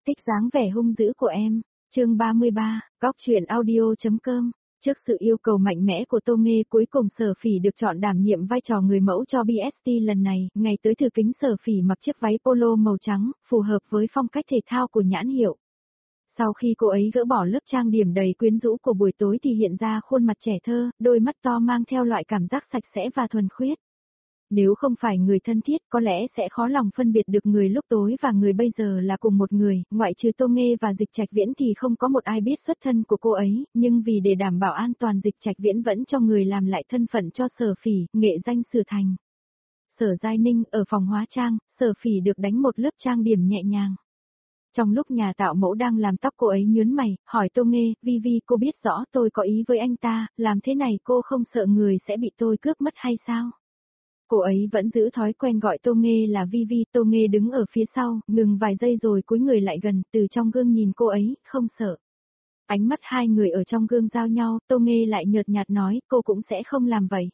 thích dáng vẻ hung dữ của em. Chương 33, Góc truyện audio.com. Trước sự yêu cầu mạnh mẽ của Tô Nghê, cuối cùng Sở Phỉ được chọn đảm nhiệm vai trò người mẫu cho BST lần này. Ngày tới thử kính, Sở Phỉ mặc chiếc váy polo màu trắng, phù hợp với phong cách thể thao của nhãn hiệu. Sau khi cô ấy gỡ bỏ lớp trang điểm đầy quyến rũ của buổi tối thì hiện ra khuôn mặt trẻ thơ, đôi mắt to mang theo loại cảm giác sạch sẽ và thuần khiết. Nếu không phải người thân thiết, có lẽ sẽ khó lòng phân biệt được người lúc tối và người bây giờ là cùng một người, ngoại trừ Tô Nghê và Dịch Trạch Viễn thì không có một ai biết xuất thân của cô ấy, nhưng vì để đảm bảo an toàn, Dịch Trạch Viễn vẫn cho người làm lại thân phận cho Sở Phỉ, nghệ danh Sử Thành. Sở Giai Ninh, ở phòng hóa trang, Sở Phỉ được đánh một lớp trang điểm nhẹ nhàng. Trong lúc nhà tạo mẫu đang làm tóc, cô ấy nhướng mày, hỏi Tô Nghê, Vi, cô biết rõ tôi có ý với anh ta, làm thế này cô không sợ người sẽ bị tôi cướp mất hay sao? Cô ấy vẫn giữ thói quen gọi Tô Nghê là Vi, Tô Nghê đứng ở phía sau, ngừng vài giây rồi cúi người lại gần, từ trong gương nhìn cô ấy, không sợ. Ánh mắt hai người ở trong gương giao nhau, Tô Nghê lại nhợt nhạt nói, cô cũng sẽ không làm vậy.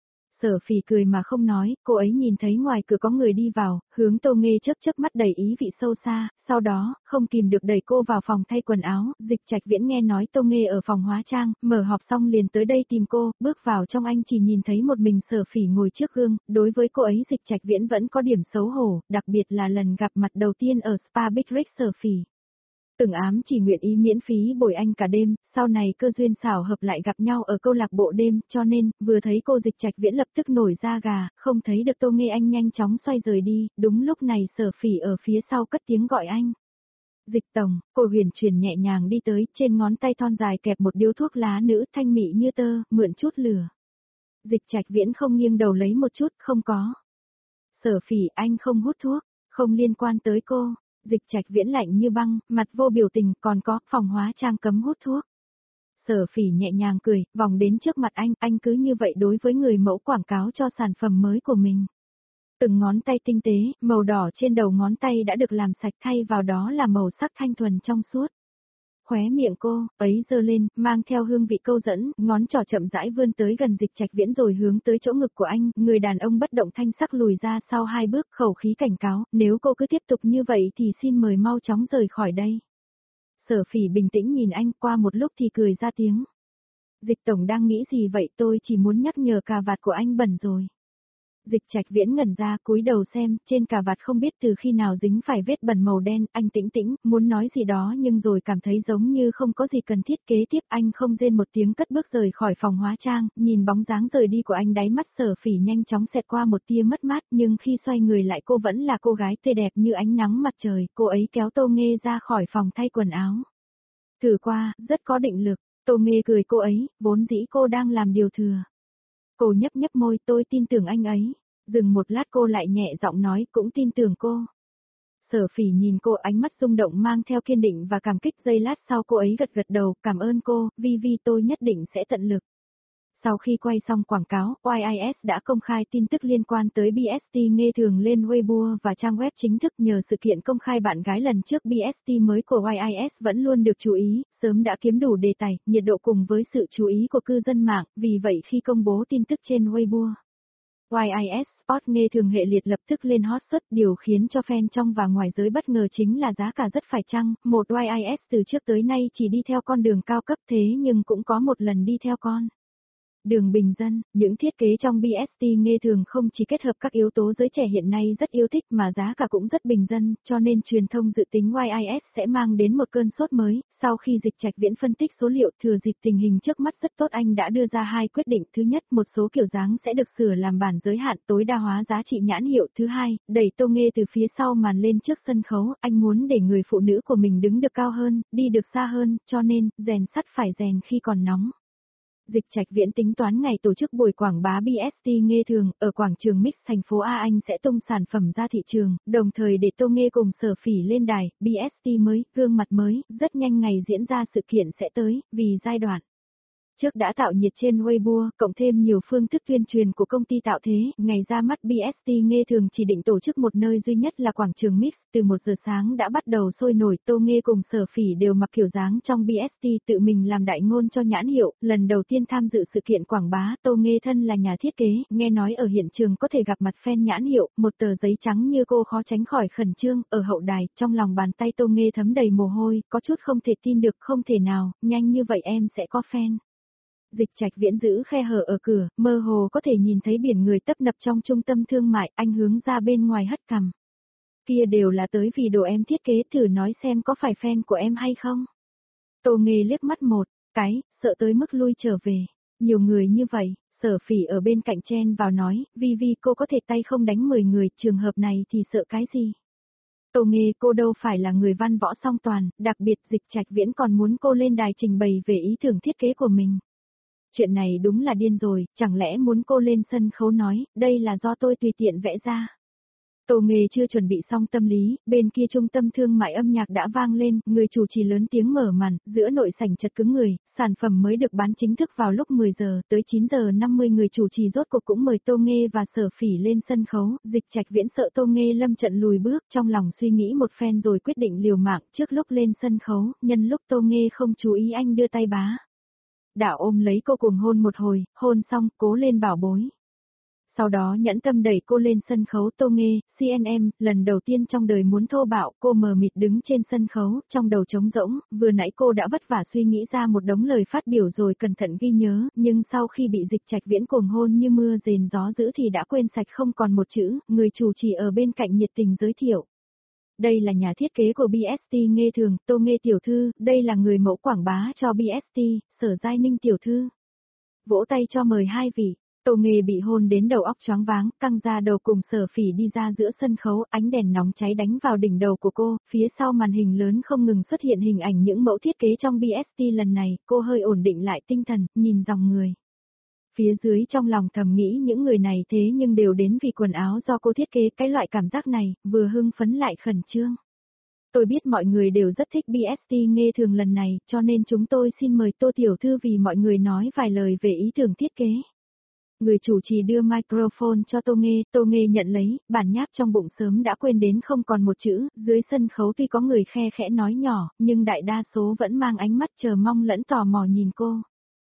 Sở Phỉ cười mà không nói, cô ấy nhìn thấy ngoài cửa có người đi vào, hướng Tô Nghê chớp mắt đầy ý vị sâu xa, sau đó, không kìm được đẩy cô vào phòng thay quần áo. Dịch Trạch Viễn nghe nói Tô Nghê ở phòng hóa trang, mở họp xong liền tới đây tìm cô, bước vào trong anh chỉ nhìn thấy một mình Sở Phỉ ngồi trước gương, đối với cô ấy Dịch Trạch Viễn vẫn có điểm xấu hổ, đặc biệt là lần gặp mặt đầu tiên ở spa Big Rick. Sở Phỉ từng ám chỉ nguyện ý miễn phí bồi anh cả đêm, sau này cơ duyên xảo hợp lại gặp nhau ở câu lạc bộ đêm, cho nên, vừa thấy cô Dịch Trạch Viễn lập tức nổi da gà, không thấy được Tô Nghê anh nhanh chóng xoay rời đi, đúng lúc này Sở Phỉ ở phía sau cất tiếng gọi anh. Dịch tổng, cô huyền chuyển nhẹ nhàng đi tới, trên ngón tay thon dài kẹp một điếu thuốc lá nữ thanh mị như tơ, mượn chút lửa. Dịch Trạch Viễn không nghiêng đầu lấy một chút, không có. Sở Phỉ, anh không hút thuốc, không liên quan tới cô. Dịch Trạch Viễn lạnh như băng, mặt vô biểu tình, còn có, phòng hóa trang cấm hút thuốc. Sở Phỉ nhẹ nhàng cười, vòng đến trước mặt anh cứ như vậy đối với người mẫu quảng cáo cho sản phẩm mới của mình. Từng ngón tay tinh tế, màu đỏ trên đầu ngón tay đã được làm sạch, thay vào đó là màu sắc thanh thuần trong suốt. Khóe miệng cô ấy giơ lên, mang theo hương vị câu dẫn, ngón trỏ chậm rãi vươn tới gần Dịch Trạch Viễn rồi hướng tới chỗ ngực của anh, người đàn ông bất động thanh sắc lùi ra sau 2 bước, khẩu khí cảnh cáo, nếu cô cứ tiếp tục như vậy thì xin mời mau chóng rời khỏi đây. Sở Phỉ bình tĩnh nhìn anh, qua một lúc thì cười ra tiếng. Dịch tổng đang nghĩ gì vậy, tôi chỉ muốn nhắc nhở cà vạt của anh bẩn rồi. Dịch Trạch Viễn ngẩn ra, cúi đầu xem, trên cà vạt không biết từ khi nào dính phải vết bẩn màu đen, anh tĩnh, muốn nói gì đó nhưng rồi cảm thấy giống như không có gì cần thiết. Kế tiếp anh không rên một tiếng cất bước rời khỏi phòng hóa trang, nhìn bóng dáng rời đi của anh, đáy mắt Sở Phỉ nhanh chóng xẹt qua một tia mất mát, nhưng khi xoay người lại cô vẫn là cô gái tươi đẹp như ánh nắng mặt trời. Cô ấy kéo Tô Nghê ra khỏi phòng thay quần áo. Thử qua, rất có định lực. Tô Nghê cười cô ấy, vốn dĩ cô đang làm điều thừa. Cô nhấp môi, tôi tin tưởng anh ấy. Dừng một lát cô lại nhẹ giọng nói, cũng tin tưởng cô. Sở Phỉ nhìn cô, ánh mắt rung động mang theo kiên định và cảm kích. Giây lát sau cô ấy gật đầu, cảm ơn cô, Vi, tôi nhất định sẽ tận lực. Sau khi quay xong quảng cáo, YIS đã công khai tin tức liên quan tới BST Nghê Thường lên Weibo và trang web chính thức. Nhờ sự kiện công khai bạn gái lần trước, BST mới của YIS vẫn luôn được chú ý, sớm đã kiếm đủ đề tài, nhiệt độ cùng với sự chú ý của cư dân mạng, vì vậy khi công bố tin tức trên Weibo, YIS Sport Nghê Thường hệ liệt lập tức lên hot search. Điều khiến cho fan trong và ngoài giới bất ngờ chính là giá cả rất phải chăng. Một YIS từ trước tới nay chỉ đi theo con đường cao cấp, thế nhưng cũng có một lần đi theo con đường bình dân. Những thiết kế trong BST Nghê Thường không chỉ kết hợp các yếu tố giới trẻ hiện nay rất yêu thích mà giá cả cũng rất bình dân, cho nên truyền thông dự tính YIS sẽ mang đến một cơn sốt mới. Sau khi Dịch Trạch Viễn phân tích số liệu, thừa dịp tình hình trước mắt rất tốt, anh đã đưa ra 2 quyết định. Thứ nhất, một số kiểu dáng sẽ được sửa làm bản giới hạn, tối đa hóa giá trị nhãn hiệu. Thứ hai, đẩy Tô Nghê từ phía sau màn lên trước sân khấu, anh muốn để người phụ nữ của mình đứng được cao hơn, đi được xa hơn, cho nên, rèn sắt phải rèn khi còn nóng. Dịch Trạch Viễn tính toán ngày tổ chức buổi quảng bá BST Nghê Thường, ở quảng trường Mix thành phố A anh sẽ tung sản phẩm ra thị trường, đồng thời để Tô Nghê cùng Sở Phỉ lên đài. BST mới, gương mặt mới, rất nhanh ngày diễn ra sự kiện sẽ tới, vì giai đoạn Trước đã tạo nhiệt trên Weibo, cộng thêm nhiều phương thức tuyên truyền của công ty tạo thế, ngày ra mắt BST Nghê Thường chỉ định tổ chức một nơi duy nhất là quảng trường Mix, từ 1 giờ sáng đã bắt đầu sôi nổi, Tô Nghê cùng Sở Phỉ đều mặc kiểu dáng trong BST tự mình làm đại ngôn cho nhãn hiệu, lần đầu tiên tham dự sự kiện quảng bá, Tô Nghê thân là nhà thiết kế, nghe nói ở hiện trường có thể gặp mặt fan nhãn hiệu, một tờ giấy trắng như cô khó tránh khỏi khẩn trương, ở hậu đài, trong lòng bàn tay Tô Nghê thấm đầy mồ hôi, có chút không thể tin được, không thể nào, nhanh như vậy em sẽ có fan. Dịch Trạch Viễn giữ khe hở ở cửa, mơ hồ có thể nhìn thấy biển người tấp nập trong trung tâm thương mại, anh hướng ra bên ngoài hất cằm. Kia đều là tới vì đồ em thiết kế, thử nói xem có phải fan của em hay không. Tô Nghê liếc mắt một cái, sợ tới mức lui trở về. Nhiều người như vậy, Sở Phỉ ở bên cạnh chen vào nói, Vi cô có thể tay không đánh 10 người, trường hợp này thì sợ cái gì. Tô Nghê cô đâu phải là người văn võ song toàn, đặc biệt Dịch Trạch Viễn còn muốn cô lên đài trình bày về ý tưởng thiết kế của mình. Chuyện này đúng là điên rồi, chẳng lẽ muốn cô lên sân khấu nói, đây là do tôi tùy tiện vẽ ra. Tô Nghê chưa chuẩn bị xong tâm lý, bên kia trung tâm thương mại âm nhạc đã vang lên, người chủ trì lớn tiếng mở màn, giữa nội sảnh chật cứng người, sản phẩm mới được bán chính thức vào lúc 10 giờ, tới 9 giờ 50 người chủ trì rốt cuộc cũng mời Tô Nghê và Sở Phỉ lên sân khấu, Dịch Trạch Viễn sợ Tô Nghê lâm trận lùi bước, trong lòng suy nghĩ một phen rồi quyết định liều mạng, trước lúc lên sân khấu, nhân lúc Tô Nghê không chú ý anh đưa tay bá. Đạo ôm lấy cô cuồng hôn một hồi, hôn xong, cố lên bảo bối. Sau đó nhẫn tâm đẩy cô lên sân khấu. Tô Nghê, CNM, lần đầu tiên trong đời muốn thô bạo, cô mờ mịt đứng trên sân khấu, trong đầu trống rỗng, vừa nãy cô đã vất vả suy nghĩ ra một đống lời phát biểu rồi cẩn thận ghi nhớ, nhưng sau khi bị Dịch Trạch Viễn cuồng hôn như mưa rền gió dữ thì đã quên sạch không còn một chữ, người chủ trì ở bên cạnh nhiệt tình giới thiệu. Đây là nhà thiết kế của BST Nghê Thường, Tô Nghê tiểu thư, đây là người mẫu quảng bá cho BST, Sở Giai Ninh tiểu thư. Vỗ tay cho mời hai vị. Tô Nghê bị hôn đến đầu óc choáng váng, căng ra đầu cùng Sở Phỉ đi ra giữa sân khấu, ánh đèn nóng cháy đánh vào đỉnh đầu của cô, phía sau màn hình lớn không ngừng xuất hiện hình ảnh những mẫu thiết kế trong BST lần này, cô hơi ổn định lại tinh thần, nhìn dòng người. Phía dưới trong lòng thầm nghĩ những người này thế nhưng đều đến vì quần áo do cô thiết kế, cái loại cảm giác này, vừa hưng phấn lại khẩn trương. Tôi biết mọi người đều rất thích BST Nghê Thường lần này, cho nên chúng tôi xin mời Tô tiểu thư vì mọi người nói vài lời về ý tưởng thiết kế. Người chủ trì đưa microphone cho Tô Nghê nhận lấy, bản nháp trong bụng sớm đã quên đến không còn một chữ, dưới sân khấu tuy có người khe khẽ nói nhỏ, nhưng đại đa số vẫn mang ánh mắt chờ mong lẫn tò mò nhìn cô.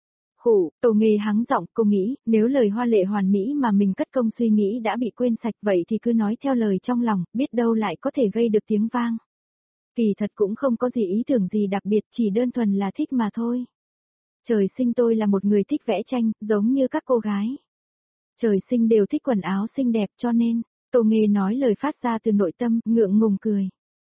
Khủ, Tô Nghê hắng giọng, cô nghĩ, nếu lời hoa lệ hoàn mỹ mà mình cất công suy nghĩ đã bị quên sạch vậy thì cứ nói theo lời trong lòng, biết đâu lại có thể gây được tiếng vang. Kỳ thật cũng không có gì ý tưởng gì đặc biệt, chỉ đơn thuần là thích mà thôi. Trời sinh tôi là một người thích vẽ tranh, giống như các cô gái. Trời sinh đều thích quần áo xinh đẹp cho nên, Tô Nghê nói lời phát ra từ nội tâm, ngượng ngùng cười.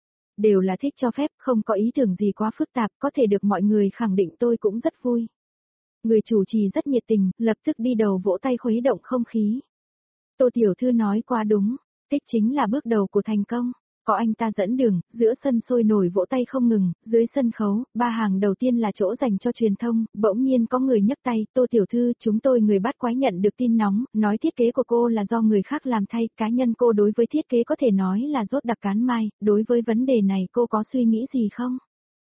Đều là thích cho phép, không có ý tưởng gì quá phức tạp, có thể được mọi người khẳng định tôi cũng rất vui. Người chủ trì rất nhiệt tình, lập tức đi đầu vỗ tay khuấy động không khí. Tô tiểu thư nói quá đúng, thích chính là bước đầu của thành công. Có anh ta dẫn đường, giữa sân sôi nổi vỗ tay không ngừng, dưới sân khấu, ba hàng đầu tiên là chỗ dành cho truyền thông, bỗng nhiên có người nhấc tay, Tô tiểu thư, chúng tôi người bắt quái nhận được tin nóng, nói thiết kế của cô là do người khác làm thay, cá nhân cô đối với thiết kế có thể nói là rốt đặc cán mai, đối với vấn đề này cô có suy nghĩ gì không?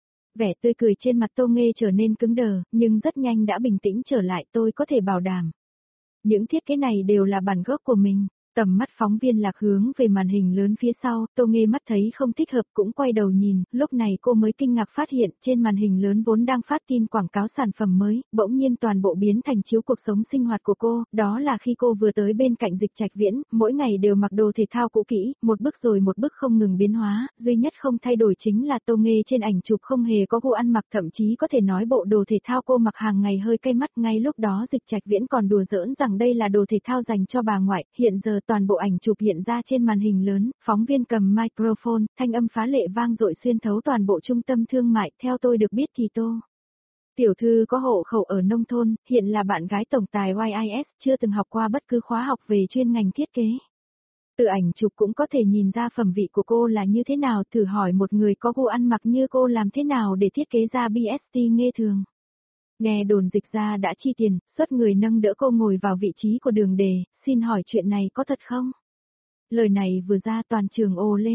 Vẻ tươi cười trên mặt Tô Nghê trở nên cứng đờ, nhưng rất nhanh đã bình tĩnh trở lại, tôi có thể bảo đảm. Những thiết kế này đều là bản gốc của mình. Tầm mắt phóng viên lạc hướng về màn hình lớn phía sau, Tô Nghê mắt thấy không thích hợp cũng quay đầu nhìn, lúc này cô mới kinh ngạc phát hiện trên màn hình lớn vốn đang phát tin quảng cáo sản phẩm mới, bỗng nhiên toàn bộ biến thành chiếu cuộc sống sinh hoạt của cô, đó là khi cô vừa tới bên cạnh Dịch Trạch Viễn, mỗi ngày đều mặc đồ thể thao cũ kỹ, một bức rồi một bức không ngừng biến hóa, duy nhất không thay đổi chính là Tô Nghê trên ảnh chụp không hề có gu ăn mặc, thậm chí có thể nói bộ đồ thể thao cô mặc hàng ngày hơi cay mắt, ngay lúc đó Dịch Trạch Viễn còn đùa giỡn rằng đây là đồ thể thao dành cho bà ngoại, hiện giờ toàn bộ ảnh chụp hiện ra trên màn hình lớn, phóng viên cầm microphone, thanh âm phá lệ vang dội xuyên thấu toàn bộ trung tâm thương mại, theo tôi được biết thì Tô tiểu thư có hộ khẩu ở nông thôn, hiện là bạn gái tổng tài YIS, chưa từng học qua bất cứ khóa học về chuyên ngành thiết kế. Từ ảnh chụp cũng có thể nhìn ra phẩm vị của cô là như thế nào, thử hỏi một người có gu ăn mặc như cô làm thế nào để thiết kế ra BST Nghê Thường. Nghe đồn Dịch ra đã chi tiền, xuất người nâng đỡ cô ngồi vào vị trí của đường đề, xin hỏi chuyện này có thật không? Lời này vừa ra toàn trường ồ lên,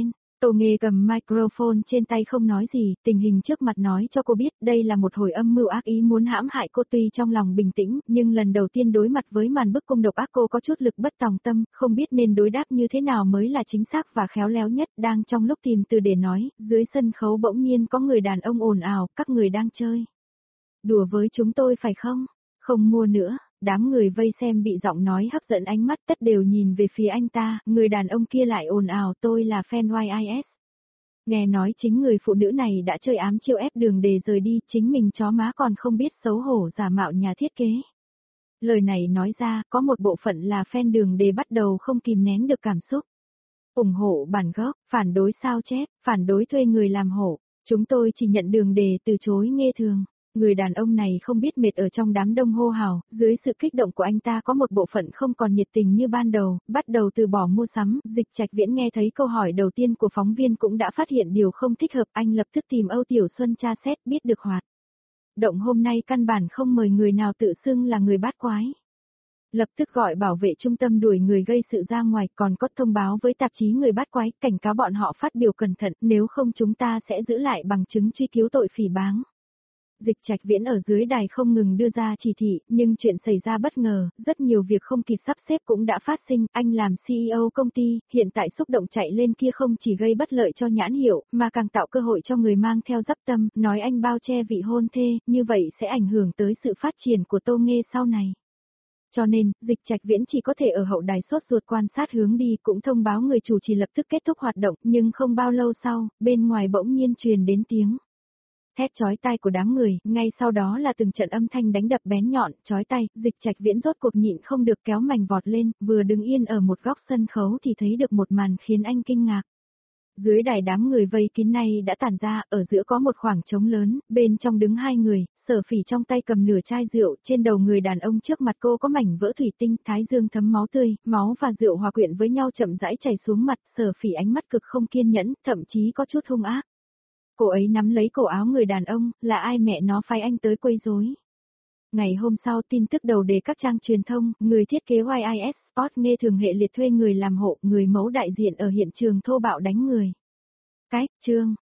Tô Nghê cầm microphone trên tay không nói gì, tình hình trước mặt nói cho cô biết đây là một hồi âm mưu ác ý muốn hãm hại cô, tuy trong lòng bình tĩnh, nhưng lần đầu tiên đối mặt với màn bức cung độc ác cô có chút lực bất tòng tâm, không biết nên đối đáp như thế nào mới là chính xác và khéo léo nhất, đang trong lúc tìm từ để nói, dưới sân khấu bỗng nhiên có người đàn ông ồn ào, các người đang chơi đùa với chúng tôi phải không? Không mua nữa. Đám người vây xem bị giọng nói hấp dẫn ánh mắt tất đều nhìn về phía anh ta, người đàn ông kia lại ồn ào tôi là fan YIS. Nghe nói chính người phụ nữ này đã chơi ám chiêu ép Đường Đề rời đi, chính mình chó má còn không biết xấu hổ giả mạo nhà thiết kế. Lời này nói ra, có một bộ phận là fan Đường Đề bắt đầu không kìm nén được cảm xúc. Ủng hộ bản gốc, phản đối sao chép, phản đối thuê người làm hộ. Chúng tôi chỉ nhận Đường Đề từ chối nghe thường. Người đàn ông này không biết mệt ở trong đám đông hô hào, dưới sự kích động của anh ta có một bộ phận không còn nhiệt tình như ban đầu, bắt đầu từ bỏ mua sắm. Dịch Trạch Viễn nghe thấy câu hỏi đầu tiên của phóng viên cũng đã phát hiện điều không thích hợp, anh lập tức tìm Âu Tiểu Xuân tra xét, biết được hoạt động hôm nay căn bản không mời người nào tự xưng là người bát quái. Lập tức gọi bảo vệ trung tâm đuổi người gây sự ra ngoài, còn có thông báo với tạp chí Người Bát Quái, cảnh cáo bọn họ phát biểu cẩn thận, nếu không chúng ta sẽ giữ lại bằng chứng truy cứu tội phỉ báng. Dịch Trạch Viễn ở dưới đài không ngừng đưa ra chỉ thị, nhưng chuyện xảy ra bất ngờ, rất nhiều việc không kịp sắp xếp cũng đã phát sinh, anh làm CEO công ty, hiện tại xúc động chạy lên kia không chỉ gây bất lợi cho nhãn hiệu, mà càng tạo cơ hội cho người mang theo dắp tâm, nói anh bao che vị hôn thê, như vậy sẽ ảnh hưởng tới sự phát triển của Tô Nghê sau này. Cho nên, Dịch Trạch Viễn chỉ có thể ở hậu đài sốt ruột quan sát hướng đi, cũng thông báo người chủ trì lập tức kết thúc hoạt động, nhưng không bao lâu sau, bên ngoài bỗng nhiên truyền đến tiếng thét chói tai của đám người, ngay sau đó là từng trận âm thanh đánh đập bén nhọn, chói tai. Dịch Trạch Viễn rốt cuộc nhịn không được kéo mảnh vọt lên, vừa đứng yên ở một góc sân khấu thì thấy được một màn khiến anh kinh ngạc. Dưới đài đám người vây kín này đã tản ra, ở giữa có một khoảng trống lớn, bên trong đứng hai người, Sở Phỉ trong tay cầm nửa chai rượu, trên đầu người đàn ông trước mặt cô có mảnh vỡ thủy tinh, thái dương thấm máu tươi, máu và rượu hòa quyện với nhau chậm rãi chảy xuống mặt, Sở Phỉ ánh mắt cực không kiên nhẫn, thậm chí có chút hung ác. Cô ấy nắm lấy cổ áo người đàn ông, là ai mẹ nó phái anh tới quấy rối. Ngày hôm sau tin tức đầu đề các trang truyền thông, người thiết kế YIS Sport nghe thường hệ liệt thuê người làm hộ, người mẫu đại diện ở hiện trường thô bạo đánh người. Cái, chương